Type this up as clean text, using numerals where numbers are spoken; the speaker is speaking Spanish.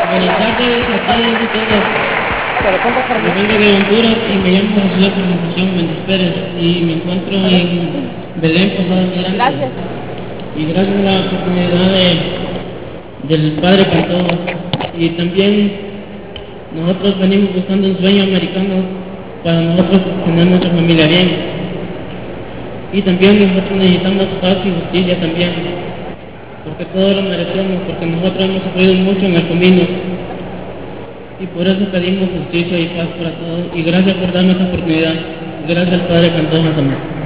Buenas tardes a todos y todas. Pero ¿cuántas Mi formas? nombre es Honduras y me llamo José Presentación Méndez Pérez y me encuentro en Belén, Posada Migrante. Gracias. Y gracias a la oportunidad del Padre Pantoja. Y también nosotros venimos buscando un sueño americano para nosotros tener nuestra familia bien. Y también nosotros necesitamos paz y justicia también, porque todos lo merecemos, porque nosotros hemos sufrido mucho en el camino. Y por eso pedimos justicia y paz para todos. Y gracias por darme esta oportunidad. Gracias al Padre Pantoja también.